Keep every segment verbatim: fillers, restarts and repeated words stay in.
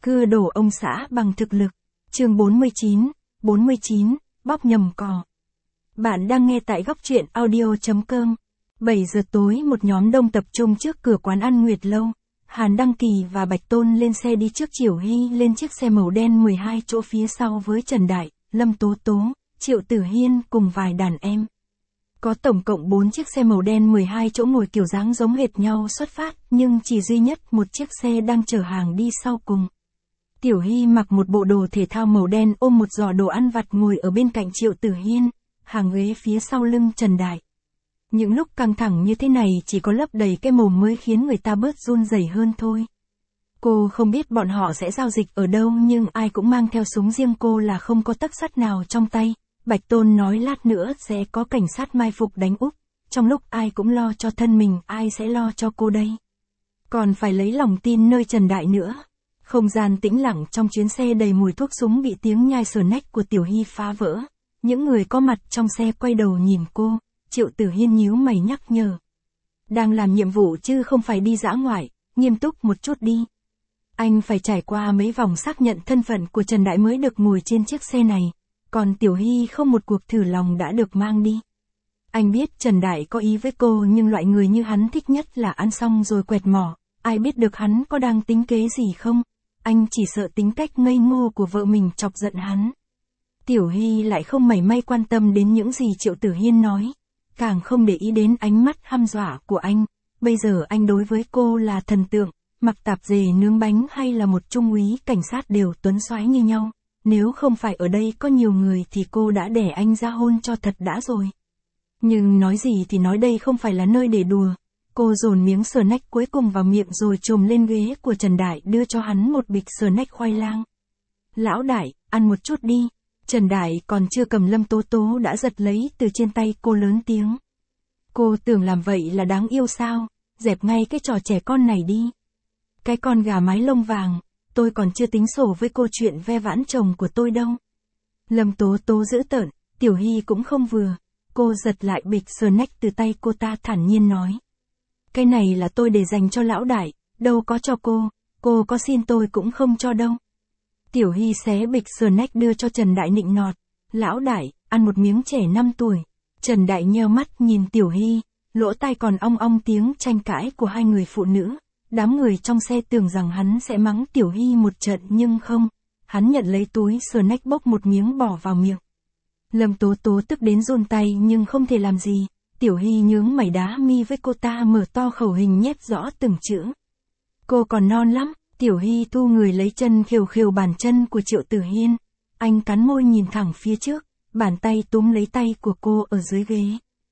Cưa đổ ông xã bằng thực lực. Chương bốn mươi chín, bốn mươi chín, bóp nhầm cò. Bạn đang nghe tại góc truyện audio chấm com. bảy giờ tối một nhóm đông tập trung trước cửa quán ăn Nguyệt Lâu. Hàn Đăng Kỳ và Bạch Tôn lên xe đi trước, Triệu Hy lên chiếc xe màu đen mười hai chỗ phía sau với Trần Đại, Lâm Tố Tố, Triệu Tử Hiên cùng vài đàn em. Có tổng cộng bốn chiếc xe màu đen mười hai chỗ ngồi kiểu dáng giống hệt nhau xuất phát, nhưng chỉ duy nhất một chiếc xe đang chở hàng đi sau cùng. Tiểu Hy mặc một bộ đồ thể thao màu đen ôm một giỏ đồ ăn vặt ngồi ở bên cạnh Triệu Tử Hiên, hàng ghế phía sau lưng Trần Đại. Những lúc căng thẳng như thế này chỉ có lấp đầy cái mồm mới khiến người ta bớt run rẩy hơn thôi. Cô không biết bọn họ sẽ giao dịch ở đâu, nhưng ai cũng mang theo súng riêng, cô là không có tấc sắt nào trong tay. Bạch Tôn nói lát nữa sẽ có cảnh sát mai phục đánh úp. Trong lúc ai cũng lo cho thân mình, ai sẽ lo cho cô đây? Còn phải lấy lòng tin nơi Trần Đại nữa. Không gian tĩnh lặng trong chuyến xe đầy mùi thuốc súng bị tiếng nhai snack của Tiểu Hy phá vỡ. Những người có mặt trong xe quay đầu nhìn cô. Triệu Tử Hiên nhíu mày nhắc nhở. Đang làm nhiệm vụ chứ không phải đi dã ngoại, nghiêm túc một chút đi. Anh phải trải qua mấy vòng xác nhận thân phận của Trần Đại mới được ngồi trên chiếc xe này. Còn Tiểu Hy không một cuộc thử lòng đã được mang đi. Anh biết Trần Đại có ý với cô, nhưng loại người như hắn thích nhất là ăn xong rồi quẹt mỏ. Ai biết được hắn có đang tính kế gì không? Anh chỉ sợ tính cách ngây ngô của vợ mình chọc giận hắn. Tiểu Hy lại không mảy may quan tâm đến những gì Triệu Tử Hiên nói. Càng không để ý đến ánh mắt hăm dọa của anh. Bây giờ anh đối với cô là thần tượng, mặc tạp dề nướng bánh hay là một trung úy cảnh sát đều tuấn soái như nhau. Nếu không phải ở đây có nhiều người thì cô đã đẻ anh ra hôn cho thật đã rồi. Nhưng nói gì thì nói, đây không phải là nơi để đùa. Cô dồn miếng snack cuối cùng vào miệng rồi chồm lên ghế của Trần Đại đưa cho hắn một bịch snack khoai lang. Lão Đại, ăn một chút đi. Trần Đại còn chưa cầm Lâm Tố Tố đã giật lấy từ trên tay cô lớn tiếng. Cô tưởng làm vậy là đáng yêu sao? Dẹp ngay cái trò trẻ con này đi. Cái con gà mái lông vàng, tôi còn chưa tính sổ với cô chuyện ve vãn chồng của tôi đâu. Lâm Tố Tố dữ tợn, Tiểu Hy cũng không vừa. Cô giật lại bịch snack từ tay cô ta thản nhiên nói. Cái này là tôi để dành cho Lão Đại, đâu có cho cô, cô có xin tôi cũng không cho đâu. Tiểu Hy xé bịch snack đưa cho Trần Đại nịnh nọt. Lão Đại, ăn một miếng, trẻ năm tuổi. Trần Đại nheo mắt nhìn Tiểu Hy, lỗ tai còn ong ong tiếng tranh cãi của hai người phụ nữ. Đám người trong xe tưởng rằng hắn sẽ mắng Tiểu Hy một trận nhưng không. Hắn nhận lấy túi snack bốc một miếng bỏ vào miệng. Lâm Tố Tố tức đến run tay nhưng không thể làm gì. Tiểu Hy nhướng mày đá mi với cô ta, mở to khẩu hình nhét rõ từng chữ. Cô còn non lắm. Tiểu Hy thu người lấy chân khều khều bàn chân của Triệu Tử Hiên. Anh cắn môi nhìn thẳng phía trước, bàn tay túm lấy tay của cô ở dưới ghế.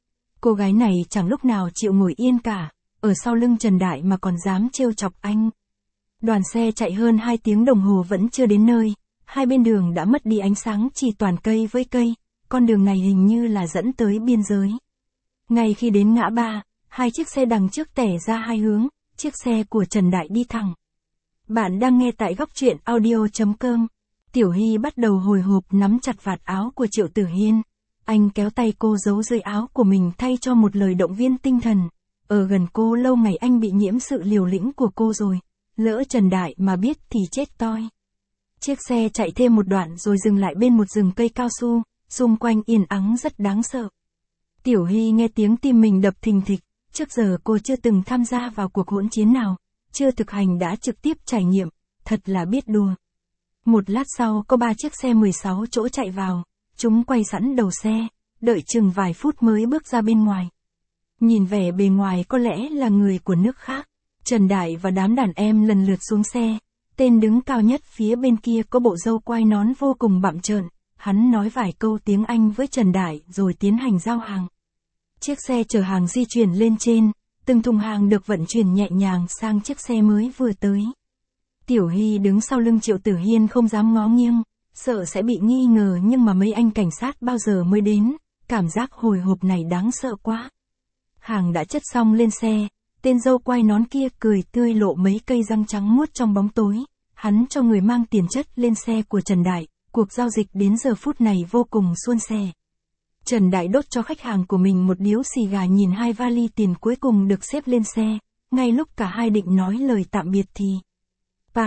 Cô gái này chẳng lúc nào chịu ngồi yên cả, ở sau lưng Trần Đại mà còn dám trêu chọc anh. Đoàn xe chạy hơn hai tiếng đồng hồ vẫn chưa đến nơi, hai bên đường đã mất đi ánh sáng, chỉ toàn cây với cây, con đường này hình như là dẫn tới biên giới. Ngay khi đến ngã ba, hai chiếc xe đằng trước tẻ ra hai hướng, chiếc xe của Trần Đại đi thẳng. Bạn đang nghe tại góc truyện audio chấm com. Tiểu Hy bắt đầu hồi hộp nắm chặt vạt áo của Triệu Tử Hiên. Anh kéo tay cô giấu dưới áo của mình thay cho một lời động viên tinh thần. Ở gần cô lâu ngày anh bị nhiễm sự liều lĩnh của cô rồi. Lỡ Trần Đại mà biết thì chết toi. Chiếc xe chạy thêm một đoạn rồi dừng lại bên một rừng cây cao su, xung quanh yên ắng rất đáng sợ. Tiểu Hy nghe tiếng tim mình đập thình thịch. Trước giờ cô chưa từng tham gia vào cuộc hỗn chiến nào. Chưa thực hành đã trực tiếp trải nghiệm, thật là biết đùa. Một lát sau có ba chiếc xe mười sáu chỗ chạy vào, chúng quay sẵn đầu xe, đợi chừng vài phút mới bước ra bên ngoài. Nhìn vẻ bề ngoài có lẽ là người của nước khác. Trần Đại và đám đàn em lần lượt xuống xe, tên đứng cao nhất phía bên kia có bộ râu quai nón vô cùng bặm trợn, hắn nói vài câu tiếng Anh với Trần Đại rồi tiến hành giao hàng. Chiếc xe chở hàng di chuyển lên trên. Từng thùng hàng được vận chuyển nhẹ nhàng sang chiếc xe mới vừa tới. Tiểu Hy đứng sau lưng Triệu Tử Hiên không dám ngó nghiêng, sợ sẽ bị nghi ngờ, nhưng mà mấy anh cảnh sát bao giờ mới đến, cảm giác hồi hộp này đáng sợ quá. Hàng đã chất xong lên xe, tên dâu quai nón kia cười tươi lộ mấy cây răng trắng muốt trong bóng tối. Hắn cho người mang tiền chất lên xe của Trần Đại, cuộc giao dịch đến giờ phút này vô cùng suôn sẻ. Trần Đại đốt cho khách hàng của mình một điếu xì gà, nhìn hai vali tiền cuối cùng được xếp lên xe. Ngay lúc cả hai định nói lời tạm biệt thì Pằng,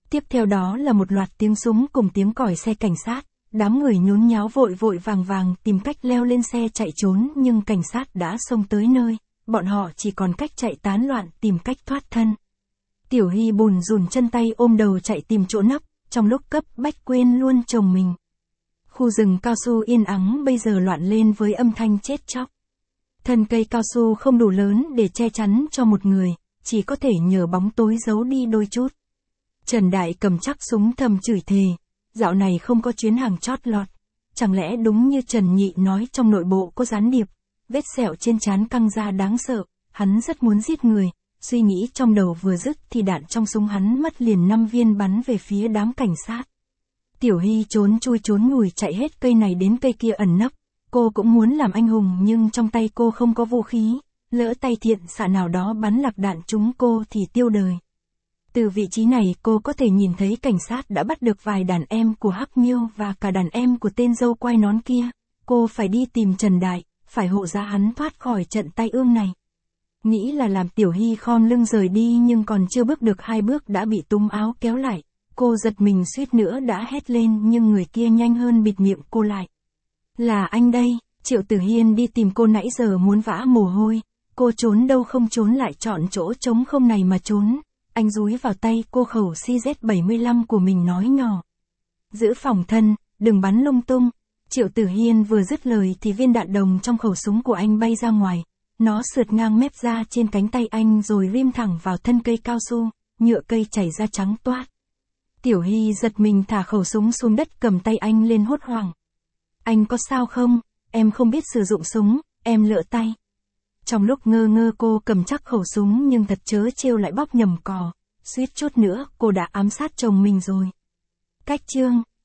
Tiếp theo đó là một loạt tiếng súng cùng tiếng còi xe cảnh sát. Đám người nhốn nháo vội vội vàng vàng tìm cách leo lên xe chạy trốn nhưng cảnh sát đã xông tới nơi, bọn họ chỉ còn cách chạy tán loạn tìm cách thoát thân. Tiểu Hy bùn rùn chân tay ôm đầu chạy tìm chỗ nấp, trong lúc cấp bách quên luôn chồng mình. Khu rừng cao su yên ắng bây giờ loạn lên với âm thanh chết chóc. Thân cây cao su không đủ lớn để che chắn cho một người, chỉ có thể nhờ bóng tối giấu đi đôi chút. Trần Đại cầm chắc súng thầm chửi thề, dạo này không có chuyến hàng chót lọt. Chẳng lẽ đúng như Trần Nhị nói trong nội bộ có gián điệp, vết sẹo trên trán căng ra đáng sợ, hắn rất muốn giết người, suy nghĩ trong đầu vừa dứt thì đạn trong súng hắn mất liền năm viên bắn về phía đám cảnh sát. Tiểu Hy trốn chui trốn nhủi chạy hết cây này đến cây kia ẩn nấp, cô cũng muốn làm anh hùng nhưng trong tay cô không có vũ khí, lỡ tay thiện xạ nào đó bắn lạc đạn trúng cô thì tiêu đời. Từ vị trí này cô có thể nhìn thấy cảnh sát đã bắt được vài đàn em của Hắc Miêu và cả đàn em của tên dâu quai nón kia. Cô phải đi tìm Trần Đại, phải hộ giá hắn thoát khỏi trận tai ương này. Nghĩ là làm Tiểu Hy khom lưng rời đi nhưng còn chưa bước được hai bước đã bị túm áo kéo lại. Cô giật mình suýt nữa đã hét lên nhưng người kia nhanh hơn bịt miệng cô lại. Là anh đây, Triệu Tử Hiên đi tìm cô nãy giờ muốn vã mồ hôi. Cô trốn đâu không trốn lại chọn chỗ trống không này mà trốn. Anh dúi vào tay cô khẩu C Z bảy mươi lăm của mình nói nhỏ. Giữ phòng thân, đừng bắn lung tung. Triệu Tử Hiên vừa dứt lời thì viên đạn đồng trong khẩu súng của anh bay ra ngoài. Nó sượt ngang mép ra trên cánh tay anh rồi rim thẳng vào thân cây cao su, nhựa cây chảy ra trắng toát. Tiểu Hy giật mình thả khẩu súng xuống đất cầm tay anh lên hốt hoảng. Anh có sao không? Em không biết sử dụng súng, em lỡ tay. Trong lúc ngơ ngơ cô cầm chắc khẩu súng nhưng thật chớ trêu lại bóp nhầm cò, suýt chút nữa cô đã ám sát chồng mình rồi. Cách chương